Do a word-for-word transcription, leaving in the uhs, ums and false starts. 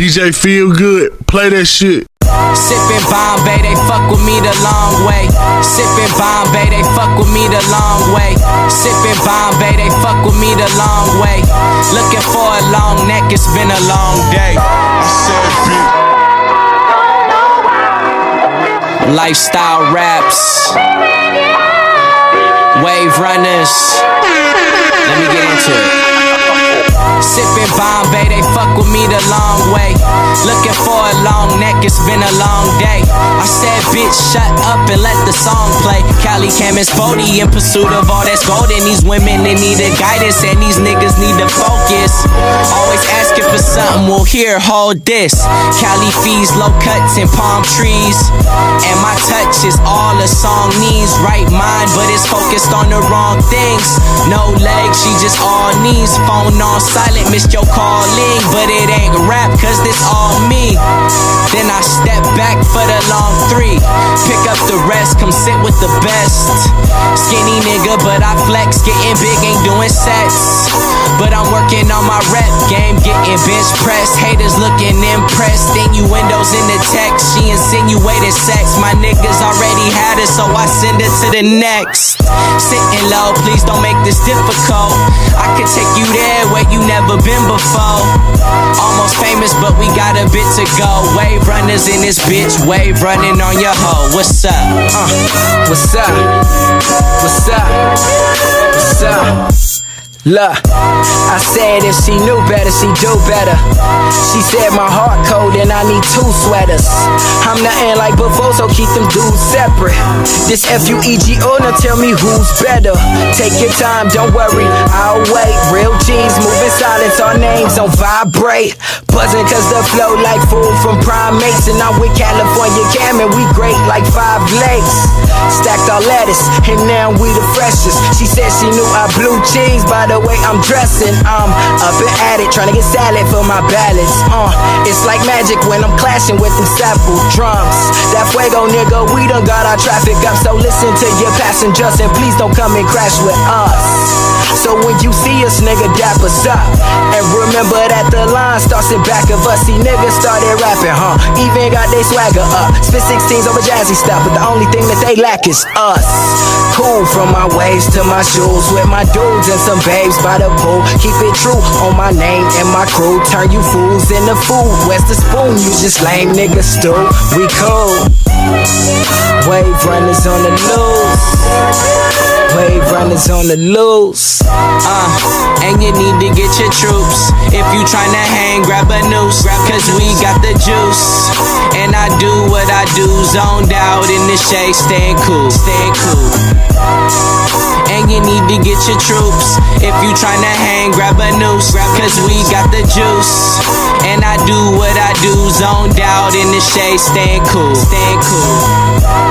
D J Feel Good, play that shit. Sippin' Bombay, they fuck with me the long way. Sippin' Bombay, they fuck with me the long way. Sippin' Bombay, they fuck with me the long way. Looking for a long neck, it's been a long day. I said beat. Lifestyle raps, wave runners. Let me get into it. Sippin' Bombay, they fuck with me the long way. Looking for a long neck, it's been a long day. I said, bitch, shut up and let the song play. Cali, Cam, and Spody in pursuit of all that's golden. These women, they need a guidance, and these niggas need to focus. Always asking for something, well, here, hold this. Cali fees, low cuts, and palm trees. And my touch is all a song needs. Right mind, but it's focused on the wrong things. No legs, she just all knees. Phone on silent, missed your calling, but it ain't rap, cause this all me. Then I step back for the long three. Pick up the rest, come sit with the best. Skinny nigga, but I flex. Getting big, ain't doing sets. But I'm working on my rep game, getting bench press. Haters looking impressed. Innuendos in the text, she insinuated sex. My niggas already had it, so I send it to the next. Sitting low, please don't make this difficult. I could take you there where you never been before. Almost famous, but we got a bit to go. Wave runners in this bitch, wave running on your hoe. What's up? Uh, what's up? What's up? What's up? Look, I said if she knew better, she do better. She said my heart cold and I need two sweaters. I'm nothing like before, so keep them dudes separate. This F U E G O, now tell me who's better. Take your time, don't worry, I'll wait. Real G's moving silence, our names don't vibrate. Buzzing cause the flow like food from primates. And I'm with California Cam and we great like five lakes. Stacked our lettuce and now we the freshest. She said she knew I blew cheese by the way I'm dressing. I'm up and at it, trying to get salad for my ballads. Uh, it's like magic when I'm clashing with them sample drums. That fuego nigga, we done got our traffic up. So listen to your passengers and please don't come and crash with us. So when you see us, nigga, dap us up. And remember that the line starts in back of us. See niggas started rapping, huh? Even got they swagger up. Spit sixteens over jazzy stuff, but the only thing that they lack is us. Cool from my waves to my shoes, with my dudes and some babes by the pool. Keep it true on my name and my crew. Turn you fools into food. Where's the spoon? You just lame niggas stew. We cool. Wave runners on the loose. Wave runners on the loose. Uh, and you need to get your troops. If you tryna hang, grab a noose. Cause we got the juice. And I do what I do. Zoned out in the shade, staying cool. Staying cool. And you need to get your troops. If you tryna hang, grab a noose. Cause we got the juice. And I do what I do. Zoned out in the shade, staying cool. Staying cool.